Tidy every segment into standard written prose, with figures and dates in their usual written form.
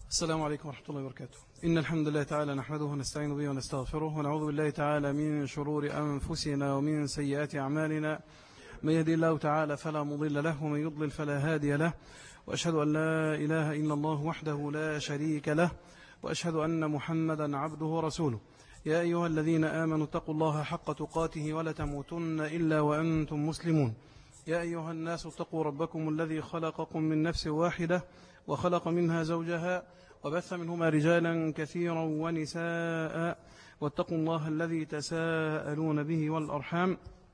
السلام عليكم ورحمة الله وبركاته. إن الحمد لله تعالى نحمده ونستعين به ونستغفره ونعوذ بالله تعالى من شرور أنفسنا ومن سيئات أعمالنا. من يهدي الله تعالى فلا مضل له ومن يضلل فلا هادي له، وأشهد أن لا إله إلا الله وحده لا شريك له، وأشهد أن محمدا عبده ورسوله. يا أيها الذين آمنوا اتقوا الله حق تقاته ولا تموتن إلا وأنتم مسلمون. يا أيها الناس اتقوا ربكم الذي خلقكم من نفس واحدة وخلق منها زوجها وبث منهما رجالا كثيرا ونساء، واتقوا الله الذي تساءلون به والأرحام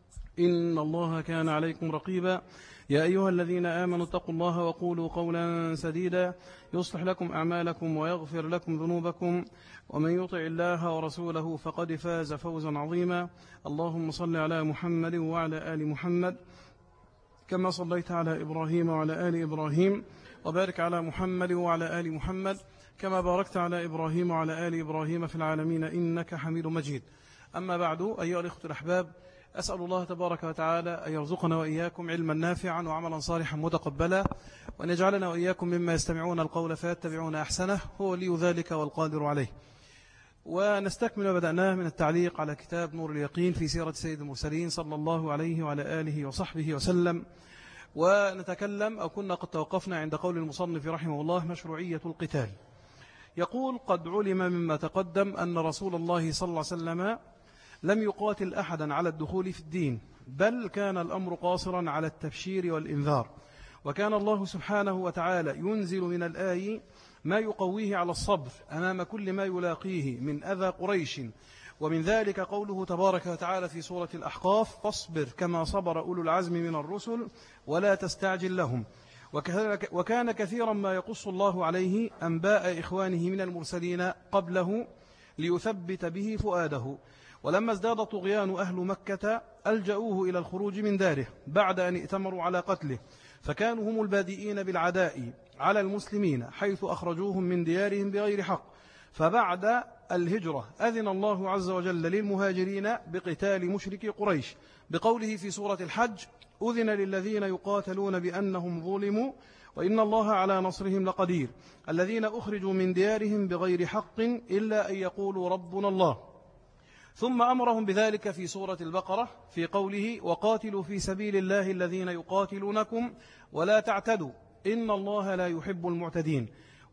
إن الله كان عليكم رقيبا. يا أيها الذين آمنوا اتقوا الله وقولوا قولا سديدا يصلح لكم أعمالكم ويغفر لكم ذنوبكم، ومن يطع الله ورسوله فقد فاز فوزا عظيما. اللهم صل على محمد وعلى آل محمد كما صليت على إبراهيم وعلى آل إبراهيم، وبارك على محمد وعلى آل محمد كما باركت على إبراهيم وعلى آل إبراهيم في العالمين إنك حميد مجيد. أما بعد، أيها الإخوة الأحباب، أسأل الله تبارك وتعالى أن يرزقنا وإياكم علما نافعا وعملا صالحا متقبلا، وأن يجعلنا وإياكم مما يستمعون القول فيتبعون أحسنه، هو ولي ذلك والقادر عليه. ونستكمل وبدأناه من التعليق على كتاب نور اليقين في سيرة سيد المرسلين صلى الله عليه وعلى آله وصحبه وسلم. ونتكلم أو كنا قد توقفنا عند قول المصنف رحمه الله: مشروعية القتال. يقول: قد علم مما تقدم أن رسول الله صلى الله عليه وسلم لم يقاتل أحدا على الدخول في الدين، بل كان الأمر قاصرا على التبشير والإنذار، وكان الله سبحانه وتعالى ينزل من الآي ما يقويه على الصبر أمام كل ما يلاقيه من أذى قريش. ومن ذلك قوله تبارك وتعالى في سورة الأحقاف: فاصبر كما صبر أولو العزم من الرسل ولا تستعجل لهم. وكان كثيرا ما يقص الله عليه أنباء إخوانه من المرسلين قبله ليثبت به فؤاده. ولما ازداد طغيان أهل مكة ألجأوه إلى الخروج من داره بعد أن ائتمروا على قتله، فكانوا هم البادئين بالعداء على المسلمين حيث أخرجوهم من ديارهم بغير حق. فبعد الهجرة أذن الله عز وجل للمهاجرين بقتال مشركي قريش بقوله في سورة الحج: أذن للذين يقاتلون بأنهم ظلموا وإن الله على نصرهم لقدير، الذين أخرجوا من ديارهم بغير حق إلا أن يقولوا ربنا الله. ثم أمرهم بذلك في سورة البقرة في قوله: وقاتلوا في سبيل الله الذين يقاتلونكم ولا تعتدوا إن الله لا يحب المعتدين،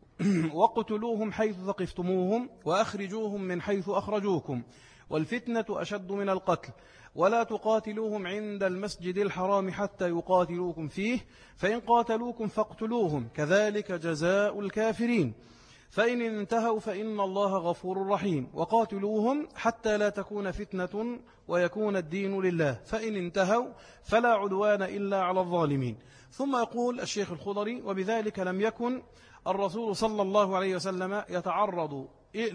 وقتلوهم حيث ثقفتموهم وأخرجوهم من حيث أخرجوكم، والفتنة أشد من القتل، ولا تقاتلوهم عند المسجد الحرام حتى يقاتلوكم فيه، فإن قاتلوكم فاقتلوهم كذلك جزاء الكافرين، فإن انتهوا فإن الله غفور رحيم، وقاتلوهم حتى لا تكون فتنة ويكون الدين لله، فإن انتهوا فلا عدوان إلا على الظالمين. ثم يقول الشيخ الخضري: وبذلك لم يكن الرسول صلى الله عليه وسلم يتعرض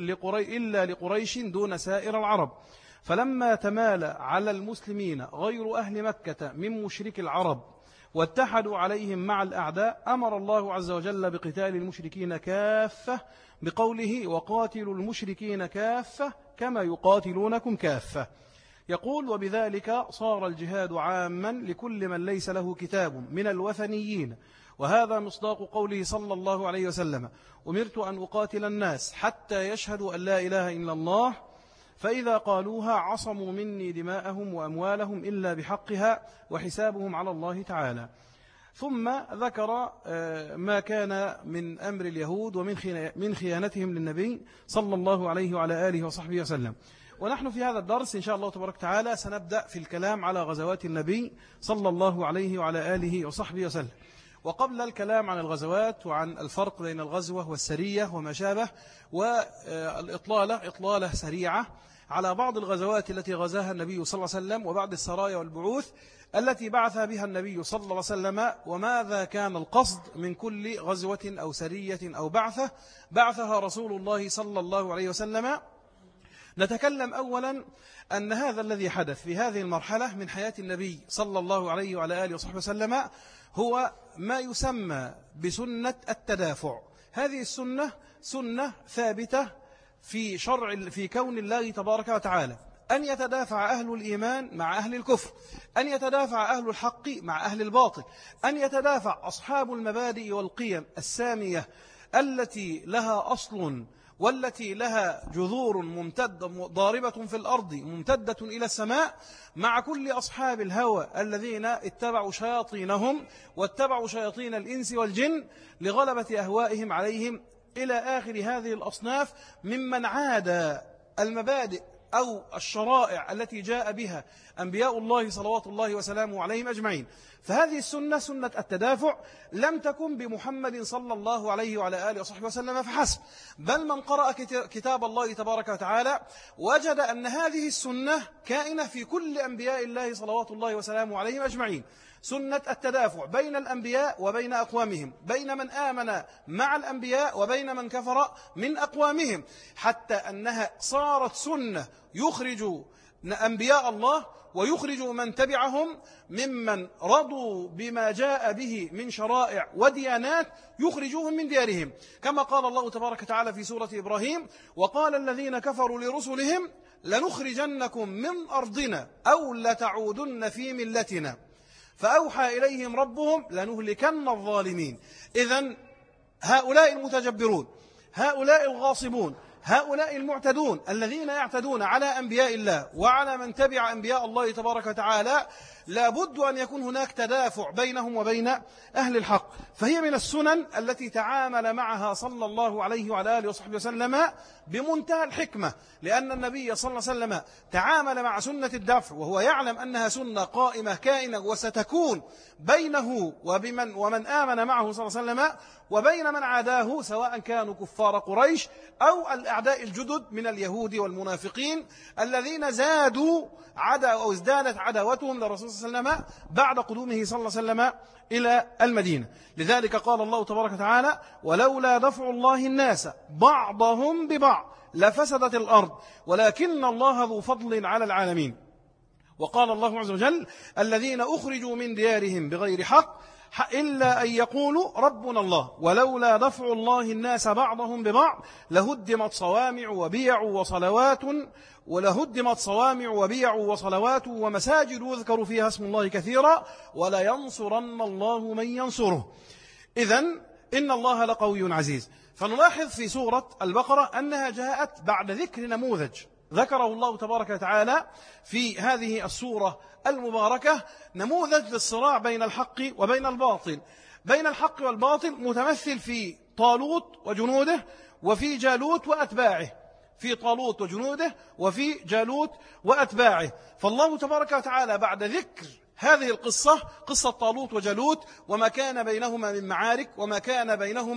إلا لقريش دون سائر العرب، فلما تمال على المسلمين غير أهل مكة من مشرك العرب واتحدوا عليهم مع الأعداء، أمر الله عز وجل بقتال المشركين كافة بقوله: وقاتلوا المشركين كافة كما يقاتلونكم كافة. يقول: وبذلك صار الجهاد عاما لكل من ليس له كتاب من الوثنيين، وهذا مصداق قوله صلى الله عليه وسلم: أمرت أن أقاتل الناس حتى يشهدوا أن لا إله إلا الله، فإذا قالوها عصموا مني دماءهم وأموالهم إلا بحقها وحسابهم على الله تعالى. ثم ذكر ما كان من أمر اليهود ومن خيانتهم للنبي صلى الله عليه وعلى آله وصحبه وسلم. ونحن في هذا الدرس إن شاء الله تبارك وتعالى سنبدأ في الكلام على غزوات النبي صلى الله عليه وعلى آله وصحبه وسلم. وقبل الكلام عن الغزوات وعن الفرق بين الغزوة والسرية وما شابه، إطلالة سريعة على بعض الغزوات التي غزاها النبي صلى الله عليه وسلم وبعض السرايا والبعوث التي بعث بها النبي صلى الله عليه وسلم، وماذا كان القصد من كل غزوة أو سرية أو بعثها رسول الله صلى الله عليه وسلم. نتكلم أولا أن هذا الذي حدث في هذه المرحلة من حياة النبي صلى الله عليه وعلى آله وصحبه وسلم هو ما يسمى بسنة التدافع. هذه السنة سنة ثابتة في كون الله تبارك وتعالى أن يتدافع أهل الإيمان مع أهل الكفر، أن يتدافع أهل الحق مع أهل الباطل، أن يتدافع أصحاب المبادئ والقيم السامية التي لها أصل والتي لها جذور ممتدة ضاربة في الأرض ممتدة إلى السماء، مع كل أصحاب الهوى الذين اتبعوا شياطينهم واتبعوا شياطين الإنس والجن لغلبة أهوائهم عليهم، إلى آخر هذه الأصناف ممن عاد المبادئ أو الشرائع التي جاء بها أنبياء الله صلوات الله وسلامه عليهم أجمعين. فهذه السنة، سنة التدافع، لم تكن بمحمد صلى الله عليه وعلى آله وصحبه وسلم فحسب، بل من قرأ كتاب الله تبارك وتعالى وجد أن هذه السنة كائنة في كل أنبياء الله صلوات الله وسلامه عليهم أجمعين. سنة التدافع بين الأنبياء وبين أقوامهم، بين من آمن مع الأنبياء وبين من كفر من أقوامهم، حتى أنها صارت سنة يخرج أنبياء الله ويخرج من تبعهم ممن رضوا بما جاء به من شرائع وديانات، يخرجوهم من ديارهم، كما قال الله تبارك وتعالى في سورة إبراهيم: وقال الذين كفروا لرسلهم لنخرجنكم من أرضنا أو لتعودن في ملتنا فأوحى إليهم ربهم لنهلكن الظالمين. إذن هؤلاء المتجبرون، هؤلاء الغاصبون، هؤلاء المعتدون الذين يعتدون على أنبياء الله وعلى من تبع أنبياء الله تبارك وتعالى، لابد أن يكون هناك تدافع بينهم وبين أهل الحق. فهي من السنن التي تعامل معها صلى الله عليه وعلى آله وصحبه وسلم بمنتهى الحكمة، لأن النبي صلى الله عليه وسلم تعامل مع سنة الدفع وهو يعلم أنها سنة قائمة كائنة وستكون بينه ومن آمن معه صلى الله عليه وسلم وبين من عاداه، سواء كانوا كفار قريش أو الأعداء الجدد من اليهود والمنافقين الذين زادوا أو ازدادت عداوتهم للرسول صلى الله عليه وسلم بعد قدومه صلى الله عليه وسلم إلى المدينة. لذلك قال الله تبارك وتعالى: ولولا دفع الله الناس بعضهم ببعض لفسدت الأرض ولكن الله ذو فضل على العالمين. وقال الله عز وجل: الذين أخرجوا من ديارهم بغير حق إلا أن يقولوا ربنا الله ولولا دفع الله الناس بعضهم ببعض لهدمت صوامع وبيع وصلوات ومساجد يذكر فيها اسم الله كثيرا ولينصرن الله من ينصره. إذن إن الله لقوي عزيز. فنلاحظ في سورة البقرة أنها جاءت بعد ذكر نموذج ذكره الله تبارك وتعالى في هذه السورة المباركة، نموذج للصراع بين الحق وبين الباطل. بين الحق والباطل متمثل في طالوت وجنوده وفي جالوت وأتباعه، في طالوت وجنوده وفي جالوت وأتباعه. فالله تبارك وتعالى بعد ذكر هذه القصة، قصة طالوت وجالوت وما كان بينهما من معارك وما كان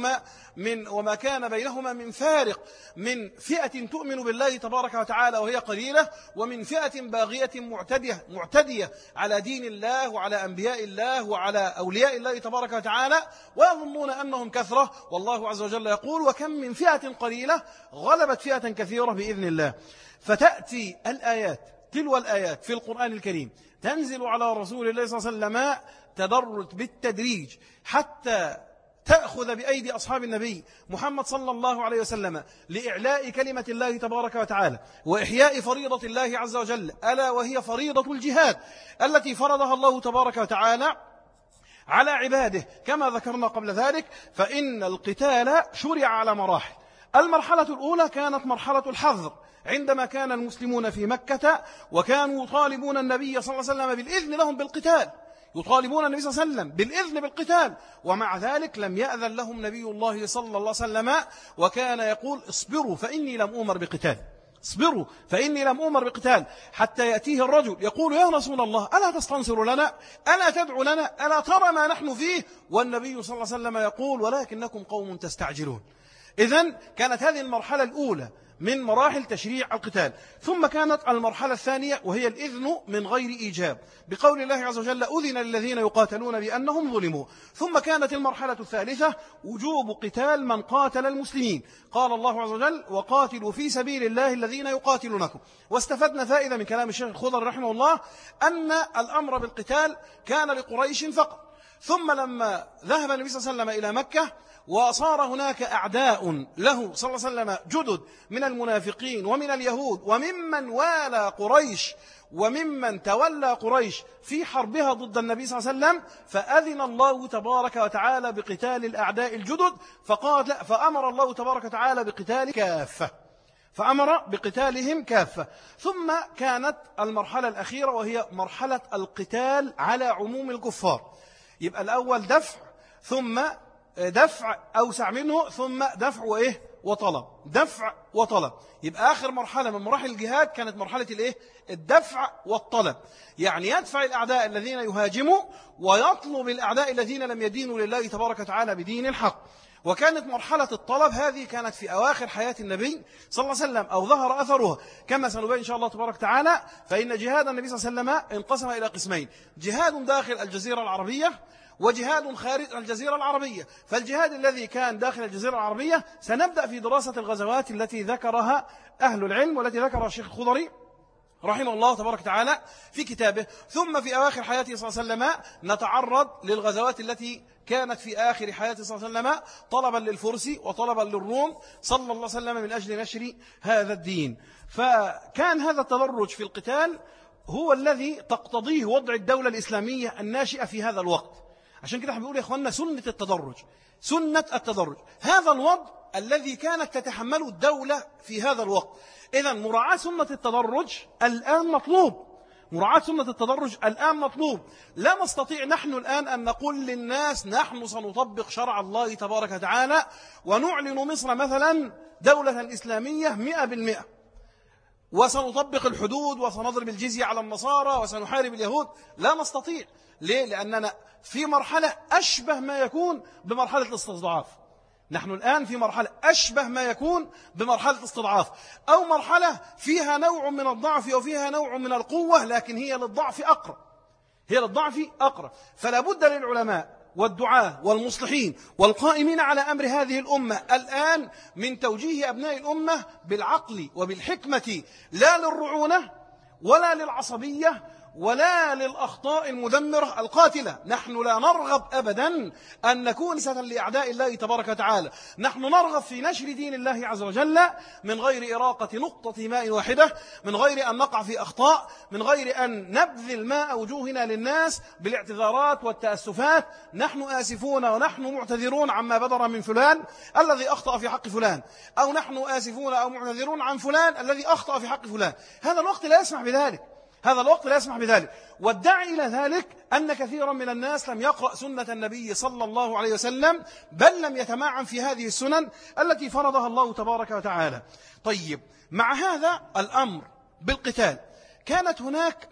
بينهما من فارق، من فئة تؤمن بالله تبارك وتعالى وهي قليلة، ومن فئة باغية معتدية على دين الله وعلى أنبياء الله وعلى أولياء الله تبارك وتعالى، ويظنون أنهم كثرة، والله عز وجل يقول: وكم من فئة قليلة غلبت فئة كثيرة بإذن الله. فتأتي الآيات تلو الآيات في القرآن الكريم تنزل على رسول الله صلى الله عليه وسلم تدرج بالتدريج حتى تأخذ بأيدي أصحاب النبي محمد صلى الله عليه وسلم لإعلاء كلمة الله تبارك وتعالى وإحياء فريضة الله عز وجل، ألا وهي فريضة الجهاد التي فرضها الله تبارك وتعالى على عباده. كما ذكرنا قبل ذلك، فإن القتال شرع على مراحل. المرحلة الأولى كانت مرحلة الحظر، عندما كان المسلمون في مكة وكانوا يطالبون النبي صلى الله عليه وسلم بالإذن لهم بالقتال، يطالبون النبي صلى الله عليه وسلم بالإذن بالقتال، ومع ذلك لم يأذن لهم نبي الله صلى الله عليه وسلم، وكان يقول: اصبروا فإني لم أؤمر بقتال، اصبروا فإني لم أؤمر بقتال، حتى يأتيه الرجل يقول: يا رسول الله ألا تستنصر لنا، ألا تدعو لنا، ألا ترى ما نحن فيه؟ والنبي صلى الله عليه وسلم يقول: ولكنكم قوم تستعجلون. إذن كانت هذه المرحلة الأولى من مراحل تشريع القتال. ثم كانت المرحلة الثانية وهي الإذن من غير إيجاب، بقول الله عز وجل: أذن للذين يقاتلون بأنهم ظلموا. ثم كانت المرحلة الثالثة وجوب قتال من قاتل المسلمين، قال الله عز وجل: وقاتلوا في سبيل الله الذين يقاتلونكم. واستفدنا فائدة من كلام الشيخ الخضر رحمه الله أن الأمر بالقتال كان لقريش فقط، ثم لما ذهب النبي صلى الله عليه وسلم إلى مكة وصار هناك أعداء له صلى الله عليه وسلم جدد من المنافقين ومن اليهود وممن والى قريش وممن تولى قريش في حربها ضد النبي صلى الله عليه وسلم، فأذن الله تبارك وتعالى بقتال الأعداء الجدد، فأمر الله تبارك وتعالى بقتال كافة، فأمر بقتالهم كافة. ثم كانت المرحلة الأخيرة وهي مرحلة القتال على عموم الكفار. يبقى الأول دفع، ثم دفع أوسع منه، ثم دفع وإيه وطلب، دفع وطلب. يبقى آخر مرحلة من مراحل الجهاد كانت مرحلة الإيه الدفع والطلب، يعني يدفع الأعداء الذين يهاجموا ويطلب الأعداء الذين لم يدينوا لله تبارك وتعالى بدين الحق. وكانت مرحلة الطلب هذه كانت في أواخر حياة النبي صلى الله عليه وسلم، أو ظهر أثرها كما سنبين إن شاء الله تبارك وتعالى. فإن جهاد النبي صلى الله عليه وسلم انقسم إلى قسمين: جهاد داخل الجزيرة العربية وجهاد خارج الجزيرة العربية. فالجهاد الذي كان داخل الجزيرة العربية سنبدأ في دراسة الغزوات التي ذكرها أهل العلم والتي ذكرها الشيخ الخضري رحمه الله تبارك وتعالى في كتابه. ثم في أواخر حياته صلى الله عليه وسلم نتعرض للغزوات التي كانت في آخر حياته صلى الله عليه وسلم طلبا للفرس وطلبا للروم صلى الله عليه وسلم من أجل نشر هذا الدين. فكان هذا التدرج في القتال هو الذي تقتضيه وضع الدولة الإسلامية الناشئة في هذا الوقت. عشان كده احنا بنقول يا اخواننا سنة التدرج، سنة التدرج، هذا الوضع الذي كانت تتحمله الدولة في هذا الوقت. إذن مراعاة سنة التدرج الآن مطلوب، مراعاة سنة التدرج الآن مطلوب. لا نستطيع نحن الآن أن نقول للناس نحن سنطبق شرع الله تبارك وتعالى ونعلن مصر مثلا دولة إسلامية 100%، وسنطبق الحدود وسنضرب الجزية على النصارى وسنحارب اليهود. لا نستطيع. ليه؟ لأننا في مرحلة أشبه ما يكون بمرحلة الاستضعاف. نحن الآن في مرحلة أشبه ما يكون بمرحلة الاستضعاف، أو مرحلة فيها نوع من الضعف وفيها نوع من القوة، لكن هي للضعف أقرب، هي للضعف أقرب. فلا بد للعلماء والدعاة والمصلحين والقائمين على أمر هذه الأمة الآن من توجيه أبناء الأمة بالعقل وبالحكمة، لا للرعونة ولا للعصبية ولا للأخطاء المدمرة القاتلة. نحن لا نرغب أبدا أن نكون سة لأعداء الله تبارك وتعالى. نحن نرغب في نشر دين الله عز وجل من غير إراقة نقطة ماء واحدة، من غير أن نقع في أخطاء، من غير أن نبذل ماء وجوهنا للناس بالاعتذارات والتأسفات. نحن آسفون ونحن معتذرون عما بدر من فلان الذي أخطأ في حق فلان، أو نحن آسفون أو معتذرون عن فلان الذي أخطأ في حق فلان. هذا الوقت لا يسمح بذلك، هذا الوقت لا يسمح بذلك. والداعي إلى ذلك أن كثيرا من الناس لم يقرأ سنة النبي صلى الله عليه وسلم، بل لم يتمعن في هذه السنن التي فرضها الله تبارك وتعالى. طيب، مع هذا الأمر بالقتال كانت هناك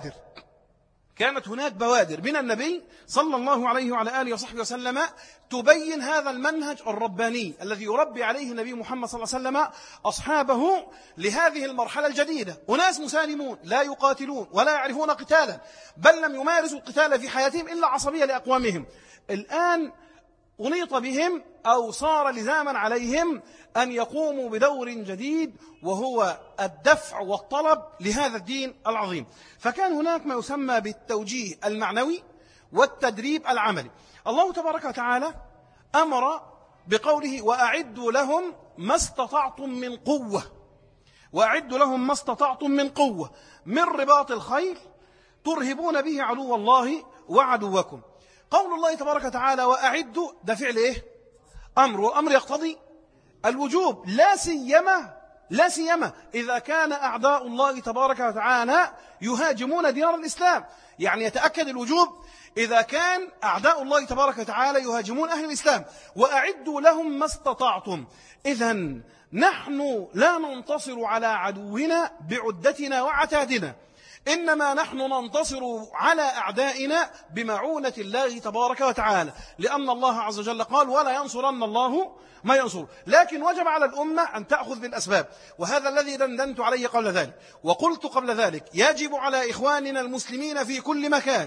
بوادر من النبي صلى الله عليه وعلى آله وصحبه وسلم تبين هذا المنهج الرباني الذي يربي عليه النبي محمد صلى الله عليه وسلم أصحابه لهذه المرحلة الجديدة. أناس مسالمون لا يقاتلون ولا يعرفون قتالا، بل لم يمارسوا القتال في حياتهم إلا عصبية لأقوامهم. الآن أنيط بهم أو صار لزاما عليهم أن يقوموا بدور جديد، وهو الدفع والطلب لهذا الدين العظيم. فكان هناك ما يسمى بالتوجيه المعنوي والتدريب العملي. الله تبارك وتعالى أمر بقوله: وأعدوا لهم ما استطعتم من قوة، وأعدوا لهم ما استطعتم من قوة من رباط الخيل ترهبون به عدو الله وعدوكم. قول الله تبارك وتعالى وأعدوا ده فعل إيه؟ أمر، والأمر يقتضي الوجوب، لا سيما إذا كان أعداء الله تبارك وتعالى يهاجمون ديار الإسلام. يعني يتأكد الوجوب إذا كان أعداء الله تبارك وتعالى يهاجمون أهل الإسلام. وأعدوا لهم ما استطعتم. إذن نحن لا ننتصر على عدونا بعدتنا وعتادنا، إنما نحن ننتصر على أعدائنا بمعونة الله تبارك وتعالى، لأن الله عز وجل قال: ولا ينصرن الله ما ينصر. لكن وجب على الأمة أن تأخذ بالأسباب، وهذا الذي دندنت عليه قبل ذلك. وقلت قبل ذلك: يجب على إخواننا المسلمين في كل مكان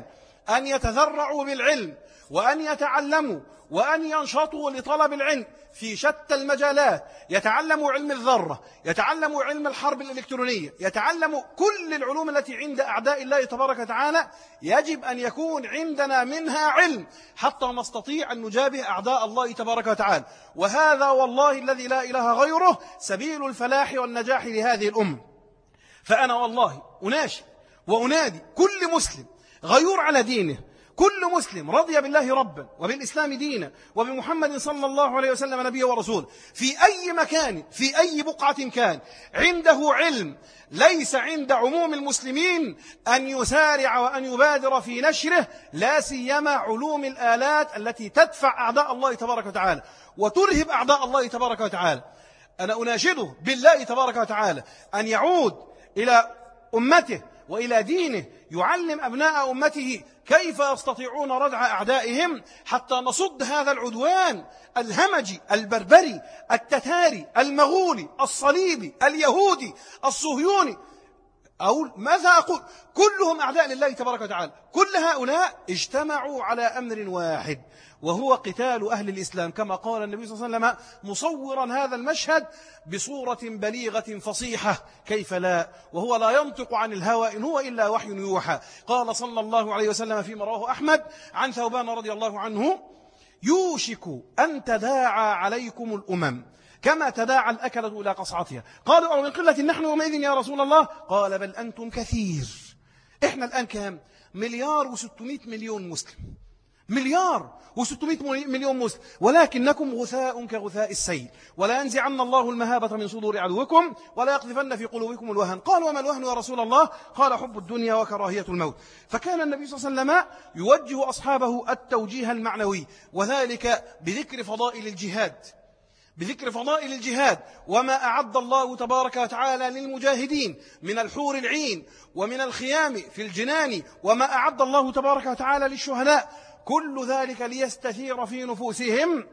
أن يتذرعوا بالعلم وأن يتعلموا وأن ينشطوا لطلب العلم في شتى المجالات، يتعلموا علم الذرة، يتعلموا علم الحرب الإلكترونية، يتعلموا كل العلوم التي عند أعداء الله تبارك وتعالى. يجب أن يكون عندنا منها علم حتى نستطيع أن نجابه أعداء الله تبارك وتعالى. وهذا والله الذي لا إله غيره سبيل الفلاح والنجاح لهذه الأمة. فأنا والله أناشد وأنادي كل مسلم غيور على دينه، كل مسلم رضي بالله ربا وبالإسلام دينا وبمحمد صلى الله عليه وسلم نبيه ورسوله، في أي مكان في أي بقعة كان عنده علم ليس عند عموم المسلمين أن يسارع وأن يبادر في نشره، لا سيما علوم الآلات التي تدفع أعداء الله تبارك وتعالى وترهب أعداء الله تبارك وتعالى. أنا أناشده بالله تبارك وتعالى أن يعود إلى أمته وإلى دينه، يعلم أبناء أمته كيف يستطيعون ردع أعدائهم حتى نصد هذا العدوان الهمجي البربري التتاري المغولي الصليبي اليهودي الصهيوني. أقول ماذا أقول؟ كلهم أعداء لله تبارك وتعالى. كل هؤلاء اجتمعوا على أمر واحد وهو قتال أهل الإسلام، كما قال النبي صلى الله عليه وسلم مصورا هذا المشهد بصورة بليغة فصيحة، كيف لا، وهو لا ينطق عن الهوى إن هو إلا وحي يوحى. قال صلى الله عليه وسلم فيما رواه أحمد عن ثوبان رضي الله عنه: يوشك أن تداعى عليكم الأمم كما تداعى الأكلة إلى قصعتها. قالوا: من قلة نحن يومئذ يا رسول الله؟ قال: بل أنتم كثير. إحنا الآن كام؟ 1,600,000,000 مسلم، 1,600,000,000 مسلم، ولكنكم غثاء كغثاء السيل، ولا ينزعن الله المهابة من صدور عدوكم ولا يقذفن في قلوبكم الوهن. قال: وما الوهن يا رسول الله؟ قال: حب الدنيا وكراهية الموت. فكان النبي صلى الله عليه وسلم يوجه أصحابه التوجيه المعنوي، وذلك بذكر فضائل الجهاد، بذكر فضائل الجهاد وما أعد الله تبارك وتعالى للمجاهدين من الحور العين ومن الخيام في الجنان، وما أعد الله تبارك وتعالى للشهداء، كل ذلك ليستثير في نفوسهم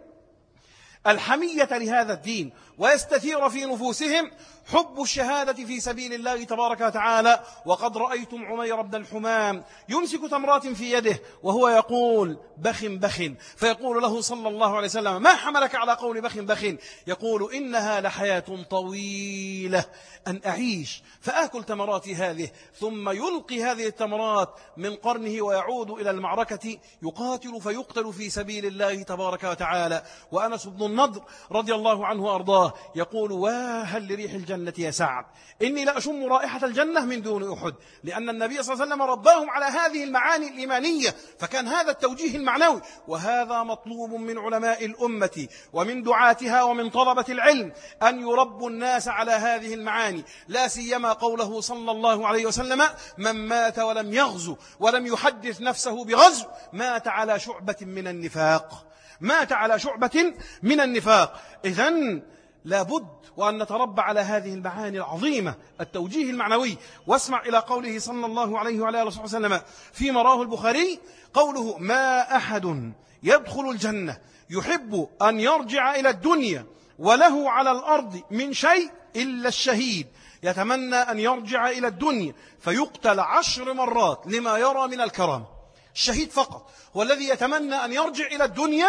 الحمية لهذا الدين، ويستثير في نفوسهم حب الشهادة في سبيل الله تبارك وتعالى. وقد رأيتم عمير بن الحمام يمسك تمرات في يده وهو يقول: بخ بخ، فيقول له صلى الله عليه وسلم: ما حملك على قول بخ بخ؟ يقول: إنها لحياة طويلة، أن أعيش فآكل تمراتي هذه، ثم يلقي هذه التمرات من قرنه ويعود إلى المعركة يقاتل فيقتل في سبيل الله تبارك وتعالى. وأنس بن النضر رضي الله عنه وأرضاه يقول: واهل لريح الجنة يا سعد، إني لأشم رائحة الجنة من دون أحد، لأن النبي صلى الله عليه وسلم رباهم على هذه المعاني الإيمانية. فكان هذا التوجيه المعنوي، وهذا مطلوب من علماء الأمة ومن دعاتها ومن طلبة العلم أن يربوا الناس على هذه المعاني، لا سيما قوله صلى الله عليه وسلم: من مات ولم يغزو ولم يحدث نفسه بغزو مات على شعبة من النفاق، مات على شعبة من النفاق. إذن لابد وأن نتربى على هذه المعاني العظيمة، التوجيه المعنوي. واسمع إلى قوله صلى الله عليه وعلى آله وسلم فيما رواه البخاري، قوله: ما أحد يدخل الجنة يحب أن يرجع إلى الدنيا وله على الأرض من شيء إلا الشهيد، يتمنى أن يرجع إلى الدنيا فيقتل 10 مرات لما يرى من الكرامة. الشهيد فقط هو الذي يتمنى أن يرجع إلى الدنيا.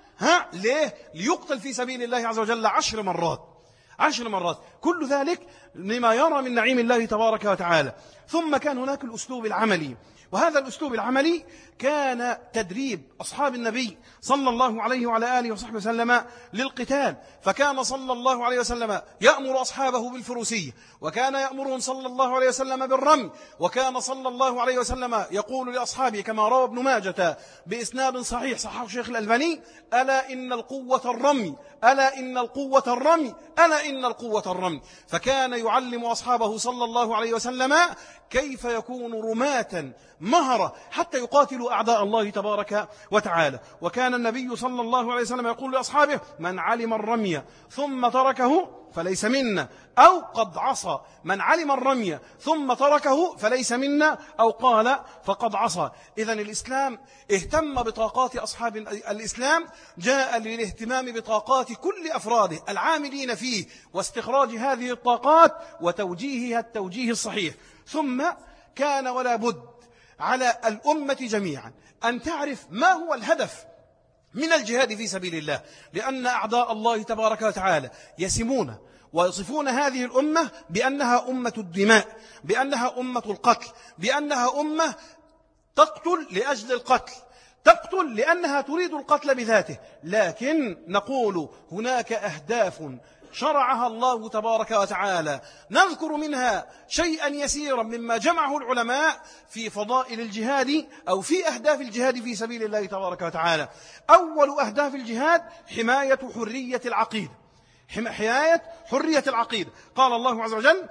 ليه؟ ليقتل في سبيل الله عز وجل 10 مرات، 10 مرات، كل ذلك لما يرى من نعيم الله تبارك وتعالى. ثم كان هناك الأسلوب العملي، وهذا الأسلوب العملي كان تدريب أصحاب النبي صلى الله عليه وعلى آله وصحبه وسلم للقتال. فكان صلى الله عليه وسلم يأمر أصحابه بالفروسية، وكان يأمرهم صلى الله عليه وسلم بالرمي، وكان صلى الله عليه وسلم يقول لأصحابه كما روى ابن ماجة بإسناد صحيح صححه الشيخ الألباني: ألا إن القوة الرمي، ألا إن القوة الرمي، ألا إن القوة الرمي. فكان يعلم أصحابه صلى الله عليه وسلم كيف يكون رماة مهرة حتى يقاتلوا أعداء الله تبارك وتعالى. وكان النبي صلى الله عليه وسلم يقول لأصحابه: من علم الرمي ثم تركه فليس منا، أو قد عصى. من علم الرمي ثم تركه فليس منا، أو قال فقد عصى. إذن الإسلام اهتم بطاقات أصحاب الإسلام، جاء للاهتمام بطاقات كل أفراده العاملين فيه، واستخراج هذه الطاقات وتوجيهها التوجيه الصحيح. ثم كان ولا بد على الأمة جميعا أن تعرف ما هو الهدف من الجهاد في سبيل الله، لأن أعداء الله تبارك وتعالى يسمون ويصفون هذه الأمة بأنها أمة الدماء، بأنها أمة القتل، بأنها أمة تقتل لأجل القتل، تقتل لأنها تريد القتل بذاته. لكن نقول هناك أهداف شرعها الله تبارك وتعالى، نذكر منها شيئا يسيرا مما جمعه العلماء في فضائل الجهاد أو في أهداف الجهاد في سبيل الله تبارك وتعالى. أول أهداف الجهاد حماية حرية العقيدة، حماية حرية العقيدة. قال الله عز وجل: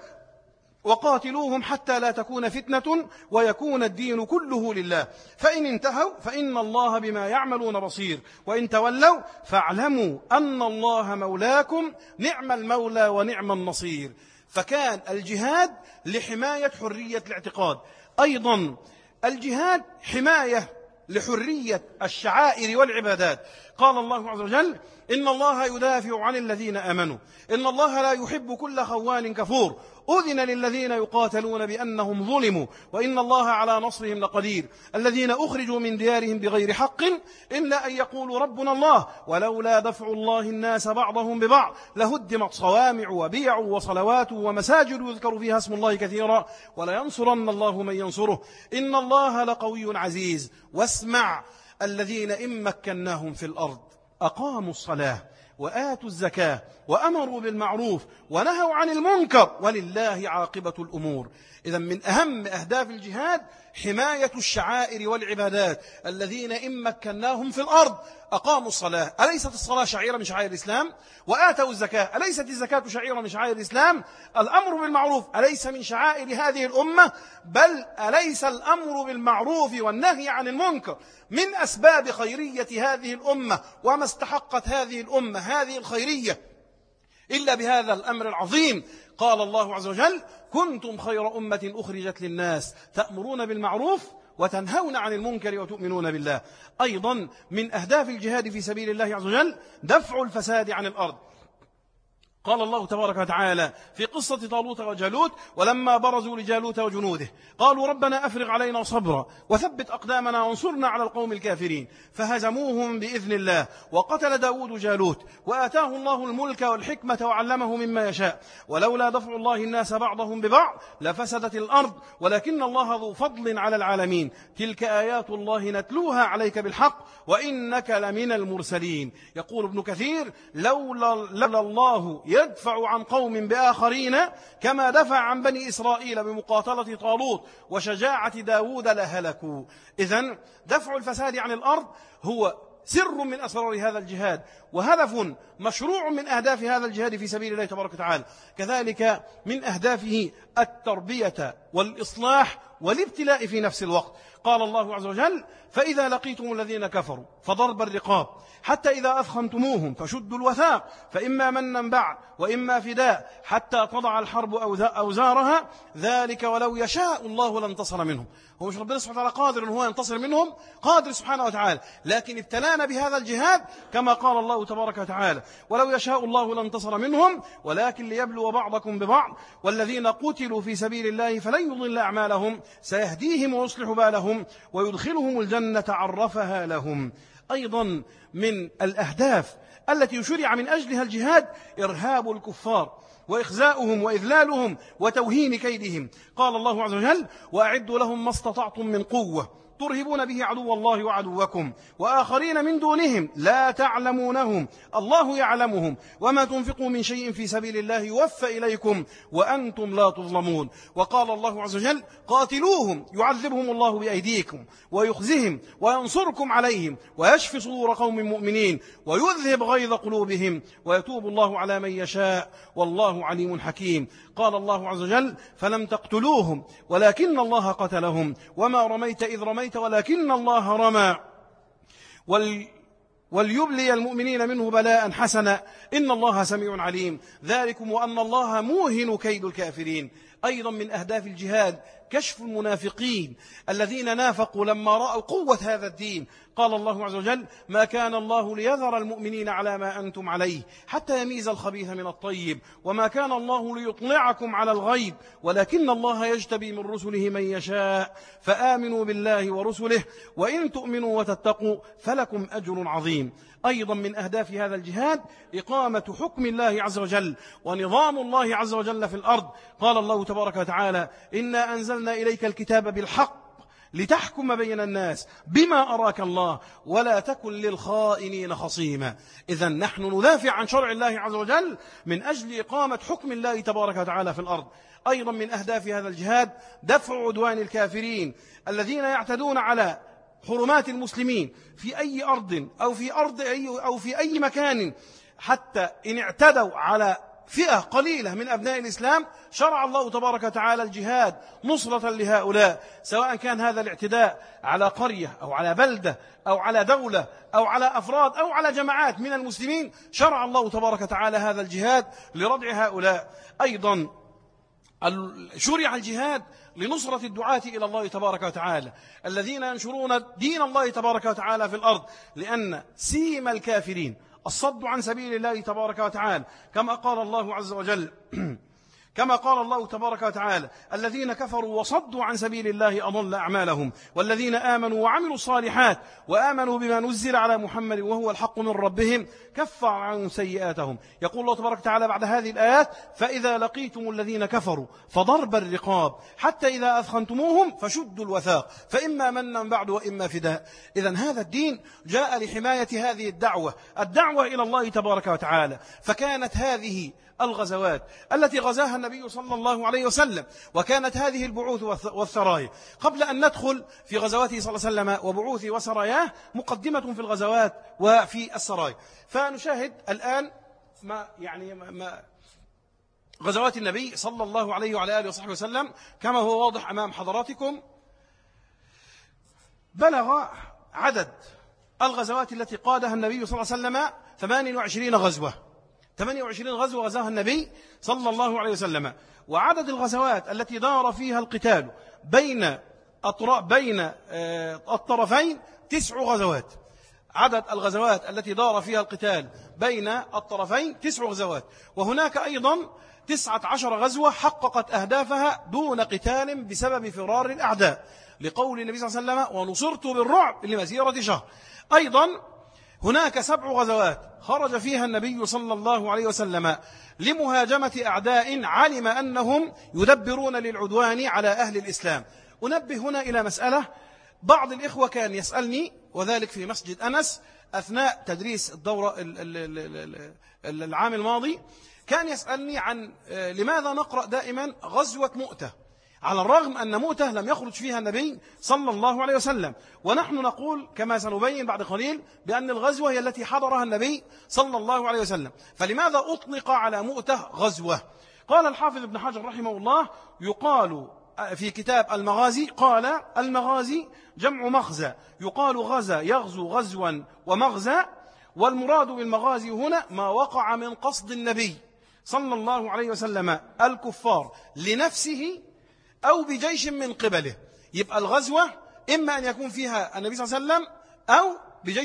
وقاتلوهم حتى لا تكون فتنة ويكون الدين كله لله فإن انتهوا فإن الله بما يعملون بصير وإن تولوا فاعلموا أن الله مولاكم نعم المولى ونعم النصير. فكان الجهاد لحماية حرية الاعتقاد، أيضا الجهاد حماية لحرية الشعائر والعبادات. قال الله عز وجل: إن الله يدافع عن الذين آمنوا إن الله لا يحب كل خوان كفور أذن للذين يقاتلون بأنهم ظلموا وإن الله على نصرهم لقدير الذين أخرجوا من ديارهم بغير حق إلا أن يقولوا ربنا الله ولولا دفع الله الناس بعضهم ببعض لهدمت صوامع وبيع وصلوات ومساجد يذكر فيها اسم الله كثيرا ولينصرن الله من ينصره إن الله لقوي عزيز. واسمع: الذين إن مكناهم في الأرض أقاموا الصلاة وآتوا الزكاة وأمروا بالمعروف ونهوا عن المنكر ولله عاقبة الأمور. إذن من أهم أهداف الجهاد حماية الشعائر والعبادات. الذين إن مكناهم في الأرض أقاموا الصلاة، أليست الصلاة شعيرة من شعائر الإسلام؟ وآتوا الزكاة، أليست الزكاة شعيرة من شعائر الإسلام؟ الأمر بالمعروف أليس من شعائر هذه الأمة؟ بل أليس الأمر بالمعروف والنهي عن المنكر من أسباب خيرية هذه الأمة؟ وما استحقت هذه الأمة هذه الخيرية إلا بهذا الأمر العظيم. قال الله عز وجل: كنتم خير أمة أخرجت للناس تأمرون بالمعروف وتنهون عن المنكر وتؤمنون بالله. أيضا من أهداف الجهاد في سبيل الله عز وجل دفع الفساد عن الأرض. قال الله تبارك وتعالى في قصة طالوت وجالوت: ولما برزوا لجالوت وجنوده قالوا ربنا أفرغ علينا صبرا وثبت أقدامنا وانصرنا على القوم الكافرين فهزموهم بإذن الله وقتل داود جالوت وآتاه الله الملك والحكمة وعلمه مما يشاء ولولا دفع الله الناس بعضهم ببعض لفسدت الأرض ولكن الله ذو فضل على العالمين تلك آيات الله نتلوها عليك بالحق وإنك لمن المرسلين. يقول ابن كثير: لولا الله يدفع عن قوم بآخرين كما دفع عن بني إسرائيل بمقاتلة طالوت وشجاعة داود لهلكوا. إذن دفع الفساد عن الأرض هو سر من أسرار هذا الجهاد وهدف مشروع من أهداف هذا الجهاد في سبيل الله تبارك وتعالى. كذلك من أهدافه التربية والإصلاح والابتلاء في نفس الوقت. قال الله عز وجل: فإذا لقيتم الذين كفروا فضرب الرقاب حتى إذا أثخنتموهم فشدوا الوثاق فإما منا بعد وإما فداء حتى تضع الحرب أوزارها ذلك ولو يشاء الله لانتصر منهم. هو مش ربنا سبحانه وتعالى قادر أن هو ينتصر منهم؟ قادر سبحانه وتعالى، لكن ابتلانا بهذا الجهاد كما قال الله تبارك وتعالى: ولو يشاء الله لانتصر منهم ولكن ليبلو بعضكم ببعض والذين قتلوا في سبيل الله فلن يضل أعمالهم سيهديهم ويصلح بالهم ويدخلهم الجنة عرفها لهم. أيضا من الأهداف التي شرع من أجلها الجهاد إرهاب الكفار وإخزاؤهم وإذلالهم وتوهين كيدهم. قال الله عز وجل: وأعدوا لهم ما استطعتم من قوة ترهبون به عدو الله وعدوكم وآخرين من دونهم لا تعلمونهم الله يعلمهم وما تنفقوا من شيء في سبيل الله يوفى إليكم وأنتم لا تظلمون. وقال الله عز وجل: قاتلوهم يعذبهم الله بأيديكم ويخزهم وينصركم عليهم ويشفي صدور قوم مؤمنين ويذهب غيظ قلوبهم ويتوب الله على من يشاء والله عليم حكيم. قال الله عز وجل: فلم تقتلوهم ولكن الله قتلهم وما رميت إذ رميت ولكن الله رمى وليبلي المؤمنين منه بلاء حسنا إن الله سميع عليم. ذلكم وأن الله موهن كيد الكافرين. أيضا من أهداف الجهاد كشف المنافقين الذين نافقوا لما رأوا قوة هذا الدين. قال الله عز وجل: ما كان الله ليذر المؤمنين على ما أنتم عليه حتى يميز الخبيث من الطيب وما كان الله ليطلعكم على الغيب ولكن الله يجتبي من رسله من يشاء فآمنوا بالله ورسله وإن تؤمنوا وتتقوا فلكم أجر عظيم. أيضا من أهداف هذا الجهاد إقامة حكم الله عز وجل ونظام الله عز وجل في الأرض. قال الله تبارك وتعالى: إنا أنزلنا إليك الكتاب بالحق لتحكم بين الناس بما أراك الله ولا تكن للخائنين خصيما. إذن نحن ندافع عن شرع الله عز وجل من أجل إقامة حكم الله تبارك وتعالى في الأرض. أيضا من أهداف هذا الجهاد دفع عدوان الكافرين الذين يعتدون على حرمات المسلمين في أي أرض أو في أي مكان، حتى إن اعتدوا على فئة قليلة من أبناء الإسلام شرع الله تبارك وتعالى الجهاد نصرة لهؤلاء، سواء كان هذا الاعتداء على قرية أو على بلدة أو على دولة أو على أفراد أو على جماعات من المسلمين. شرع الله تبارك وتعالى هذا الجهاد لردع هؤلاء. أيضا شرع الجهاد لنصرة الدعاة إلى الله تبارك وتعالى الذين ينشرون دين الله تبارك وتعالى في الأرض، لأن سيم الكافرين الصد عن سبيل الله تبارك وتعالى، كما قال الله عز وجل كما قال الله تبارك وتعالى: الذين كفروا وصدوا عن سبيل الله أضل أعمالهم والذين آمنوا وعملوا الصالحات وآمنوا بما نزل على محمد وهو الحق من ربهم كفر عنهم سيئاتهم. يقول الله تبارك وتعالى بعد هذه الآيات: فإذا لقيتم الذين كفروا فضرب الرقاب حتى إذا أثخنتموهم فشدوا الوثاق فإما منا بعد وإما فداء. إذن هذا الدين جاء لحماية هذه الدعوة إلى الله تبارك وتعالى. فكانت هذه الغزوات التي غزاها النبي صلى الله عليه وسلم، وكانت هذه البعوث والسرايا قبل أن ندخل في غزواته صلى الله عليه وسلم وبعوثه وسراياه مقدمة في الغزوات وفي السرايا. فنشاهد الآن غزوات النبي صلى الله عليه وعلى آله وصحبه وسلم كما هو واضح أمام حضراتكم. بلغ عدد الغزوات التي قادها النبي صلى الله عليه وسلم 28 غزوة. 28 غزوة غزاها النبي صلى الله عليه وسلم. وعدد الغزوات التي دار فيها القتال بين الطرفين 9 غزوات. عدد الغزوات التي دار فيها القتال بين الطرفين 9 غزوات. وهناك أيضا 19 غزوة حققت أهدافها دون قتال بسبب فرار الأعداء، لقول النبي صلى الله عليه وسلم: ونصرت بالرعب لمسيرة شهر. أيضا هناك 7 غزوات خرج فيها النبي صلى الله عليه وسلم لمهاجمة أعداء علم أنهم يدبرون للعدوان على أهل الإسلام. أنبه هنا إلى مسألة. بعض الإخوة كان يسألني، وذلك في مسجد أنس أثناء تدريس الدورة العام الماضي، كان يسألني عن لماذا نقرأ دائما غزوة مؤتة على الرغم أن مؤتة لم يخرج فيها النبي صلى الله عليه وسلم. ونحن نقول كما سنبين بعد قليل بأن الغزوة هي التي حضرها النبي صلى الله عليه وسلم. فلماذا أطلق على مؤتة غزوة؟ قال الحافظ ابن حجر رحمه الله: يقال في كتاب المغازي، قال: المغازي جمع مغزى، يقال غزا يغزو غزوا ومغزى، والمراد بالمغازي هنا ما وقع من قصد النبي صلى الله عليه وسلم الكفار لنفسه أو بجيش من قبله. يبقى الغزوة إما أن يكون فيها النبي صلى الله عليه وسلم أو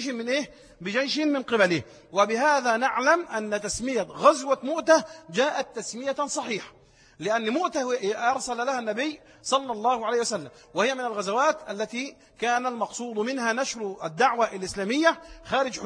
بجيش من قبله. وبهذا نعلم أن تسمية غزوة مؤتة جاءت تسمية صحيحة، لأن مؤتة أرسل لها النبي صلى الله عليه وسلم، وهي من الغزوات التي كان المقصود منها نشر الدعوة الإسلامية خارج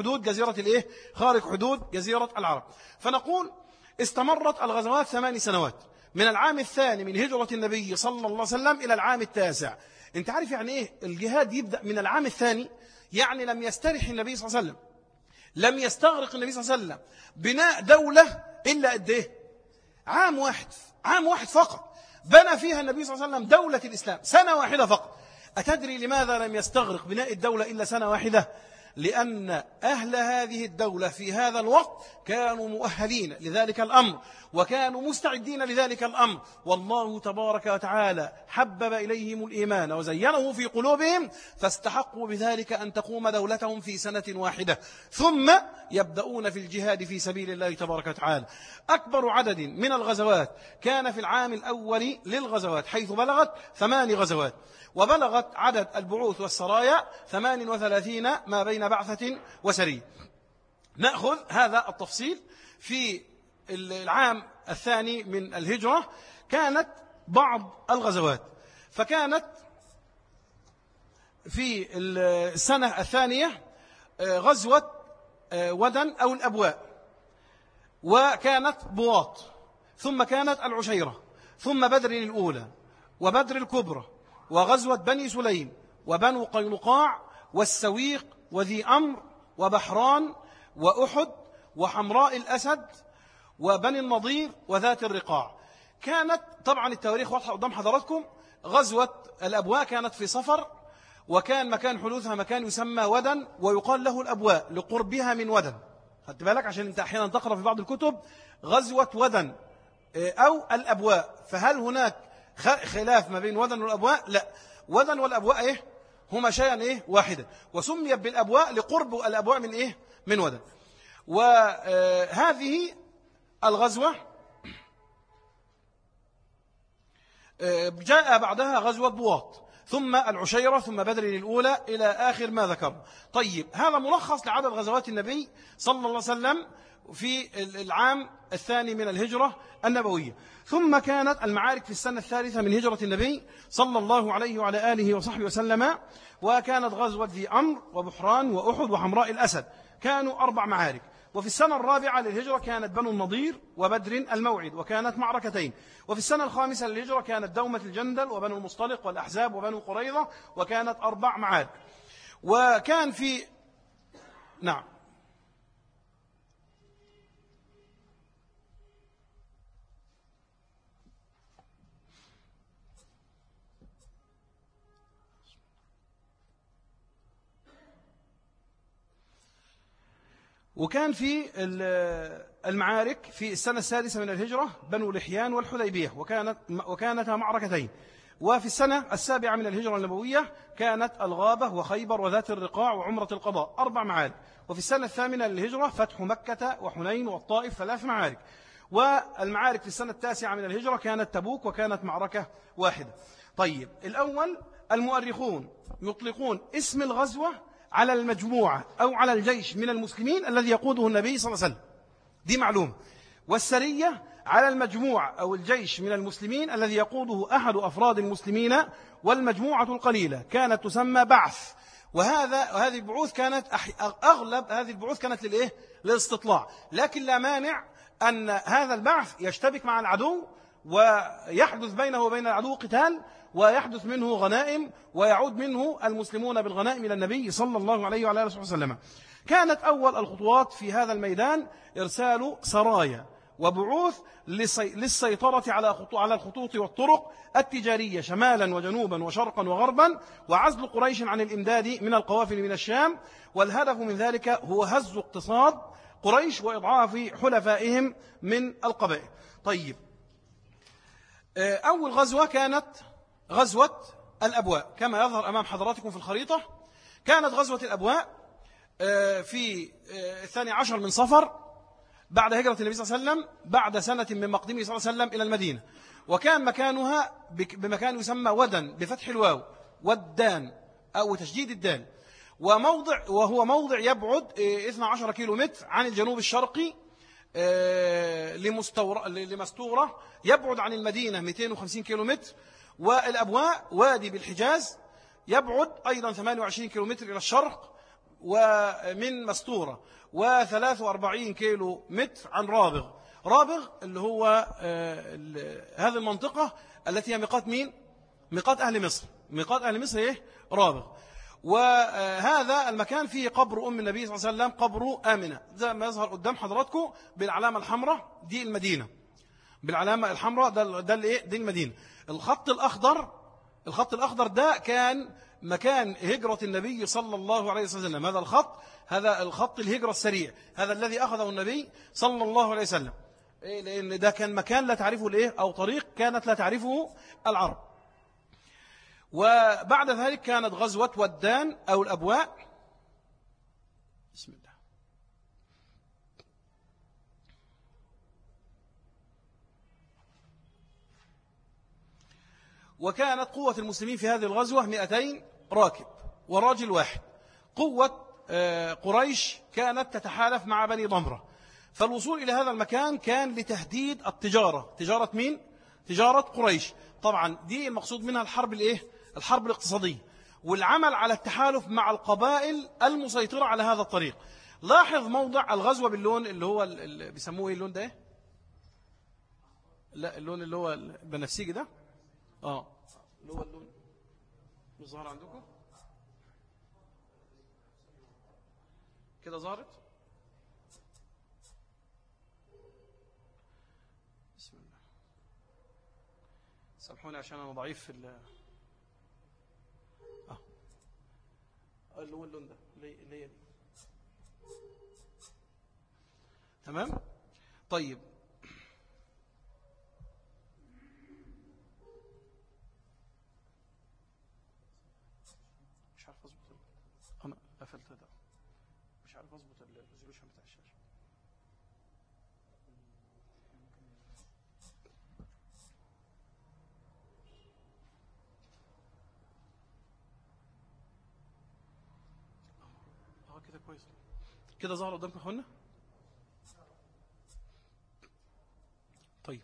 حدود جزيرة العرب. فنقول استمرت الغزوات 8 سنوات، من العام الثاني من هجرة النبي صلى الله عليه وسلم إلى العام التاسع. انت عارف يعني ايه الجهاد يبدأ من العام الثاني؟ يعني لم يسترح النبي صلى الله عليه وسلم، لم يستغرق النبي صلى الله عليه وسلم بناء دولة إلا قد ايه؟ عام واحد فقط بنى فيها النبي صلى الله عليه وسلم دولة الإسلام، سنة واحدة فقط. أتدري لماذا لم يستغرق بناء الدولة إلا سنة واحدة؟ لأن أهل هذه الدولة في هذا الوقت كانوا مؤهلين لذلك الأمر وكانوا مستعدين لذلك الأمر، والله تبارك وتعالى حبب إليهم الإيمان وزينه في قلوبهم، فاستحقوا بذلك أن تقوم دولتهم في سنة واحدة، ثم يبدأون في الجهاد في سبيل الله تبارك وتعالى. أكبر عدد من الغزوات كان في العام الأول للغزوات، حيث بلغت 8 غزوات، وبلغت عدد البعوث والسرايا 38 ما بين بعثة وسرية. نأخذ هذا التفصيل. في العام الثاني من الهجرة كانت بعض الغزوات، فكانت في السنة الثانية غزوة ودن أو الأبواء، وكانت بواط، ثم كانت العشيرة، ثم بدر الأولى وبدر الكبرى، وغزوة بني سليم وبنو قينقاع والسويق وذي أمر وبحران وأحد وحمراء الأسد وبني النضير وذات الرقاع. كانت طبعا التواريخ واضحة قدام حضراتكم. غزوة الأبواء كانت في صفر، وكان مكان حدوثها مكان يسمى ودن، ويقال له الأبواء لقربها من ودن. خدت بالك عشان انت أحيانا تقرأ في بعض الكتب غزوة ودن أو الأبواء، فهل هناك خلاف ما بين ودن والأبواء؟ لا، ودن والأبواء هما شيئا واحدا، وسميت بالأبواء لقرب الأبواء من من ودن. وهذه الغزوة جاء بعدها غزوة بواط، ثم العشيرة، ثم بدر الأولى، إلى آخر ما ذكر. طيب، هذا ملخص لعدد غزوات النبي صلى الله عليه وسلم في العام الثاني من الهجرة النبوية. ثم كانت المعارك في السنة الثالثة من هجرة النبي صلى الله عليه وعلى آله وصحبه وسلم، وكانت غزوة ذي أمر وبحران وأحد وحمراء الأسد، كانوا 4 معارك. وفي السنة الرابعة للهجرة كانت بنو النضير وبدر الموعد، وكانت معركتين. وفي السنة الخامسة للهجرة كانت دومة الجندل وبنو المصطلق والأحزاب وبنو قريظة، وكانت 4 معارك. وكان في نعم وكان في المعارك في السنة السادسة من الهجرة بنو لحيان والحديبية، وكانتا معركتين. وفي السنة السابعة من الهجرة النبوية كانت الغابة وخيبر وذات الرقاع وعمرة القضاء، 4 معارك. وفي السنة الثامنة للهجرة فتح مكة وحنين والطائف، 3 معارك. والمعارك في السنة التاسعة من الهجرة كانت تبوك، وكانت معركة واحدة. طيب، الأول المؤرخون يطلقون اسم الغزوة على المجموعة أو على الجيش من المسلمين الذي يقوده النبي صلى الله عليه وسلم، دي معلومة. والسرية على المجموعة أو الجيش من المسلمين الذي يقوده أحد أفراد المسلمين، والمجموعة القليلة كانت تسمى بعث. وهذه البعوث كانت أغلب هذه البعوث كانت للاستطلاع، لكن لا مانع أن هذا البعث يشتبك مع العدو ويحدث بينه وبين العدو قتال، ويحدث منه غنائم، ويعود منه المسلمون بالغنائم إلى النبي صلى الله عليه وعلى آله وسلم. كانت أول الخطوات في هذا الميدان إرسال سرايا وبعوث للسيطرة على الخطوط والطرق التجارية شمالا وجنوبا وشرقا وغربا، وعزل قريش عن الإمداد من القوافل من الشام. والهدف من ذلك هو هز اقتصاد قريش وإضعاف حلفائهم من القبائل. طيب، أول غزوة كانت غزوة الأبواء كما يظهر أمام حضراتكم في الخريطة. كانت غزوة الأبواء في 12 من صفر بعد هجرة النبي صلى الله عليه وسلم، بعد سنة من مقدمه صلى الله عليه وسلم إلى المدينة. وكان مكانها بمكان يسمى ودن بفتح الواو والدان أو تشديد الدال، وهو موضع يبعد 12 كيلومتر عن الجنوب الشرقي لمستورة، يبعد عن المدينة 250 كيلومتر. والأبواء وادي بالحجاز يبعد أيضا 28 كيلومتر إلى الشرق ومن مستورة، و43 كيلو متر عن رابغ اللي هو هذه المنطقة التي هي ميقات مين؟ ميقات أهل مصر. ميقات أهل مصر رابغ. وهذا المكان فيه قبر أم النبي صلى الله عليه وسلم، قبر آمنة، زي ما يظهر قدام حضراتكم بالعلامة الحمراء، دي المدينة بالعلامة الحمراء، دي المدينة. الخط الأخضر ده كان مكان هجرة النبي صلى الله عليه وسلم. هذا الخط الهجرة السريع، هذا الذي أخذه النبي صلى الله عليه وسلم. لأن ده كان مكان لا تعرفه الإيه، أو طريق كانت لا تعرفه العرب. وبعد ذلك كانت غزوة ودان أو الأبواء. بسم الله. وكانت قوة المسلمين في هذه الغزوة 200 راكب وراجل واحد. قوة قريش كانت تتحالف مع بني ضمرة، فالوصول إلى هذا المكان كان لتهديد التجارة. تجارة مين؟ تجارة قريش. طبعا دي المقصود منها الحرب الإيه؟ الحرب الاقتصادية، والعمل على التحالف مع القبائل المسيطرة على هذا الطريق. لاحظ موضع الغزوة باللون اللي هو اللي بيسموه إيه، اللون ده إيه؟ لا، اللون اللي هو البنفسجي ده، اللي هو اللون ظهر عندكم كده، ظهرت. بسم الله. سامحوني عشان انا ضعيف في اللي هو اللون ده اللي هي دي. تمام. طيب، مش عارف اظبط، انا قفلت ده، مش عارف اظبط الريزولوشن بتاع الشاشه. كده كويس، كده ظهر قدامكم يا اخوانا. طيب،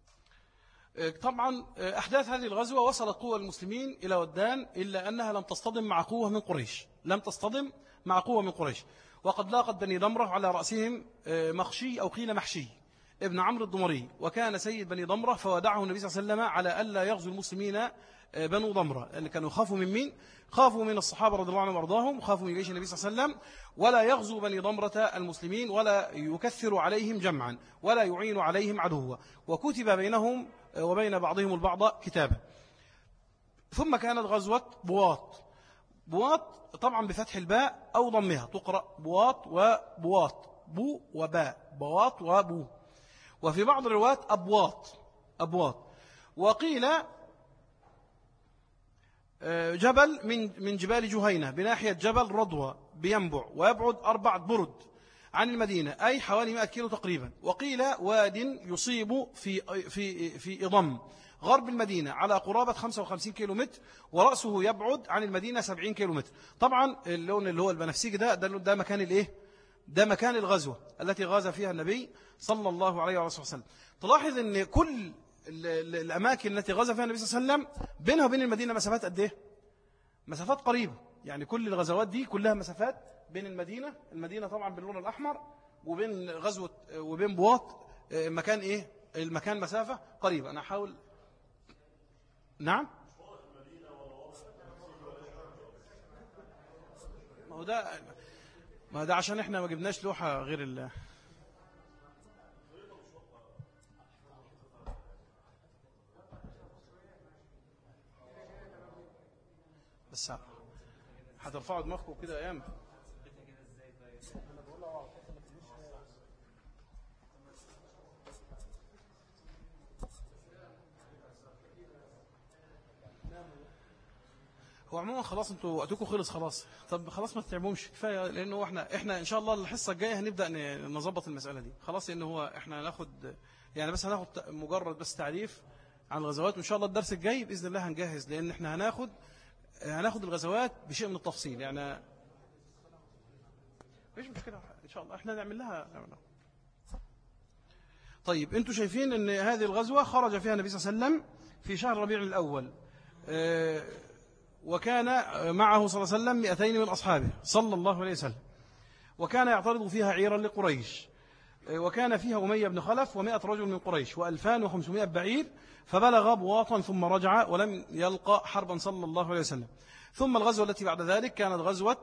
طبعا أحداث هذه الغزوة وصلت قوة المسلمين إلى ودان، إلا أنها لم تصطدم مع قوة من قريش، لم تصطدم مع قوة من قريش. وقد لاقت بني ضمرة على رأسهم مخشي أو قيل محشي ابن عمرو الضمري، وكان سيد بني ضمرة، فودعه النبي صلى الله عليه وسلم على ألا يغزو المسلمين بنو ضمرة، لأن كانوا يخافوا من مين؟ خافوا من الصحابة رضي الله عنهم وارضاهم، خافوا من جيش النبي صلى الله عليه وسلم، ولا يغزو بني ضمرة المسلمين، ولا يكثر عليهم جمعا، ولا يعين عليهم عدوا. وكتب بينهم وبين بعضهم البعض كتابا. ثم كانت غزوة بواط. بواط طبعا بفتح الباء أو ضمها، تقرأ بواط وبواط، بو وباء، بواط وبو. وفي بعض الروايات أبواط. وقيل جبل من جبال جهينة بناحية جبل رضوى بينبع، ويبعد 4 برد عن المدينة، أي حوالي 100 كيلو تقريبا. وقيل واد يصيب في إضم غرب المدينة على قرابة 55 كيلو متر، ورأسه يبعد عن المدينة 70 كيلو متر. طبعا اللون اللي هو البنفسجي ده مكان الإيه؟ ده مكان الغزوة التي غزا فيها النبي صلى الله عليه وسلم. تلاحظ أن كل الأماكن التي غزا فيها النبي صلى الله عليه وسلم بينها وبين المدينة مسافات قد إيه؟ مسافات قريبة. يعني كل الغزوات دي كلها مسافات بين المدينة طبعا باللون الأحمر، وبين غزوة وبين بواط مكان إيه؟ المكان مسافة قريبة. أنا أحاول. نعم، ما ده عشان إحنا ما جبناش لوحة غير بس هترفعوا دماغكم كده أيام. هو عموما خلاص انتوا وقتكم خلص خلاص. طب خلاص ما تتعبوش كفايه، لانه احنا ان شاء الله الحصه الجايه هنبدا نظبط المساله دي خلاص. لان هو احنا هناخد يعني بس هناخد مجرد بس تعريف عن الغزوات، وان شاء الله الدرس الجاي باذن الله هنجهز، لان احنا هناخد الغزوات بشيء من التفصيل. يعني مش مشكله ان شاء الله احنا نعملها. طيب، انتوا شايفين ان هذه الغزوه خرج فيها النبي صلى الله عليه وسلم في شهر ربيع الاول، وكان معه صلى الله عليه وسلم 200 من أصحابه صلى الله عليه وسلم، وكان يعترض فيها عيرا لقريش، وكان فيها أمية بن خلف و100 رجل من قريش و2500 بعير، فبلغ بواطا ثم رجع ولم يلقى حربا صلى الله عليه وسلم. ثم الغزوة التي بعد ذلك كانت غزوة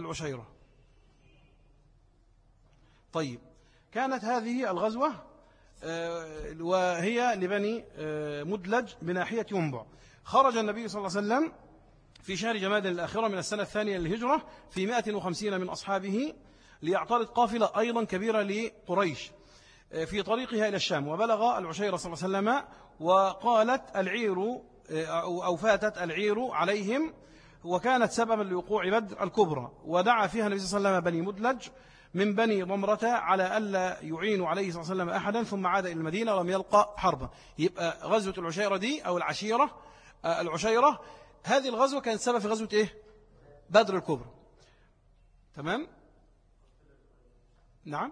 العشيرة. طيب، كانت هذه الغزوة وهي لبني مدلج بناحية ينبع. خرج النبي صلى الله عليه وسلم في شهر جماد الآخرة من السنة الثانية للهجرة في 150 من أصحابه ليعترض قافلة أيضا كبيرة لقريش في طريقها إلى الشام. وبلغ العشيرة صلى الله عليه وسلم وقالت العير أو فاتت العير عليهم، وكانت سببا لوقوع بدر الكبرى. ودعا فيها النبي صلى الله عليه وسلم بني مدلج من بني ضمرة على ألا يعينوا عليه صلى الله عليه وسلم أحدا، ثم عاد إلى المدينة ولم يلقى حربا. يبقى غزوة العشيرة دي أو العشيرة العشيرة، هذه الغزوة كانت سبب في غزوة إيه؟ بدر الكبرى. تمام؟ نعم،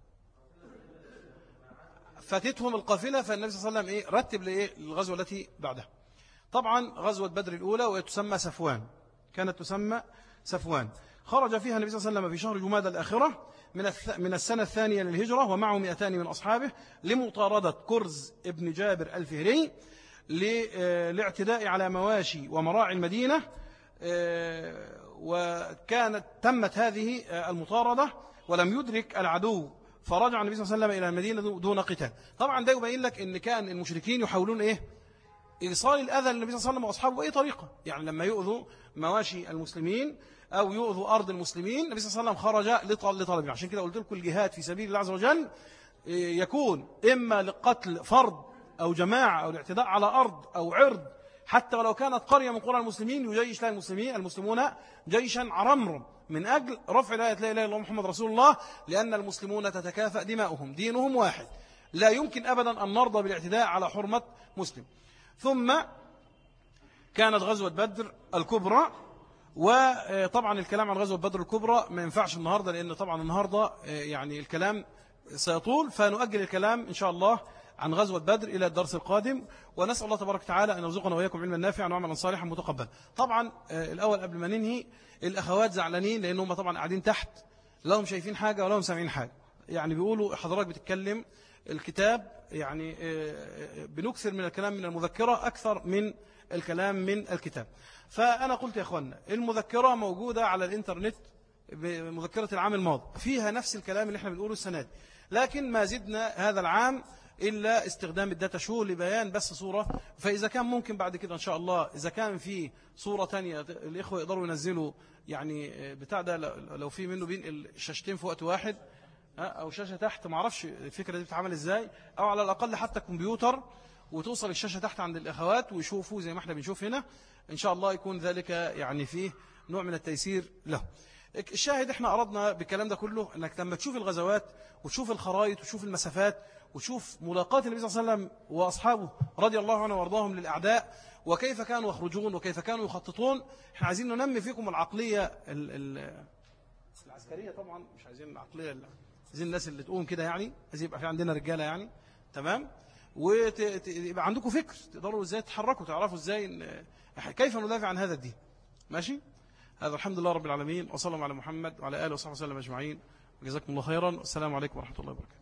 فاتتهم القافلة، فالنبي صلى الله عليه وسلم إيه؟ رتب لإيه؟ الغزوة التي بعدها. طبعا غزوة بدر الأولى وتسمى سفوان، كانت تسمى سفوان. خرج فيها النبي صلى الله عليه وسلم في شهر جماد الآخرة من السنة الثانية للهجرة ومعه 200 من أصحابه لمطاردة كرز ابن جابر الفهري للاعتداء على مواشي ومراعي المدينة. وكانت تمت هذه المطاردة ولم يدرك العدو، فرجع النبي صلى الله عليه وسلم إلى المدينة دون قتال. طبعا ده يبين لك أن كان المشركين يحاولون إيه؟ إيصال الأذى للنبي صلى الله عليه وسلم وأصحابه بأي طريقة. يعني لما يؤذوا مواشي المسلمين أو يؤذوا أرض المسلمين، النبي صلى الله عليه وسلم خرج لطلبه. عشان كده قلت لكم الجهاد في سبيل الله عز وجل يكون إما لقتل فرد أو جماعة أو الاعتداء على أرض أو عرض، حتى ولو كانت قرية من قرى المسلمين يجيش لها المسلمون جيشا عرمرم من أجل رفع لا إله إلا الله محمد رسول الله، لأن المسلمون تتكافأ دماؤهم، دينهم واحد، لا يمكن أبدا أن نرضى بالاعتداء على حرمة مسلم. ثم كانت غزوة بدر الكبرى. وطبعا الكلام عن غزوة بدر الكبرى ما ينفعش النهاردة، لأن طبعا النهاردة يعني الكلام سيطول، فنؤجل الكلام إن شاء الله عن غزوة بدر إلى الدرس القادم. ونسأل الله تبارك وتعالى أن يرزقنا وإياكم علما نافعا وعملا صالحا متقبلا. طبعا الأول قبل ما ننهي، الأخوات زعلانين لأنهم طبعا قاعدين تحت، لا هم شايفين حاجة ولا هم سامعين حاجة. يعني بيقولوا حضرتك بتتكلم الكتاب، يعني بنكثر من الكلام من المذكرة أكثر من الكلام من الكتاب. فأنا قلت يا أخوانا المذكرة موجودة على الإنترنت، مذكرة العام الماضي فيها نفس الكلام اللي احنا بنقوله السنة دي، لكن ما زدنا هذا العام إلا استخدام الداتا شو لبيان بس صورة. فإذا كان ممكن بعد كده إن شاء الله، إذا كان في صورة تانية الإخوة يقدروا ينزلوا يعني بتاع ده، لو في منه بين الشاشتين في وقت واحد أو شاشة تحت، معرفش الفكرة دي بتتعمل إزاي، أو على الأقل حتى كمبيوتر وتوصل الشاشة تحت عند الأخوات ويشوفوا زي ما احنا بنشوف هنا، إن شاء الله يكون ذلك يعني فيه نوع من التيسير له. الشاهد احنا أردنا بالكلام ده كله أنك لما تشوف الغزوات وتشوف الخرائط وتشوف المسافات وتشوف ملاقات النبي صلى الله عليه وسلم وأصحابه رضي الله عنه وارضاهم للأعداء وكيف كانوا يخرجون وكيف كانوا يخططون، احنا عايزين ننمي فيكم العقلية العسكرية. طبعا مش عايزين العقلية، عايزين الناس اللي تقوم كده، يعني عايزين يبقى في عندنا رجالة يعني، تمام، ويبقى عندكم فكر تقدروا ازاي تتحركوا، تعرفوا ازاي كيف ندافع عن هذا الدين. ماشي، هذا الحمد لله رب العالمين، وصلى الله على محمد وعلى آله وصحبه وسلم أجمعين، وجزاكم الله خيرا، والسلام عليكم ورحمة الله وبركاته.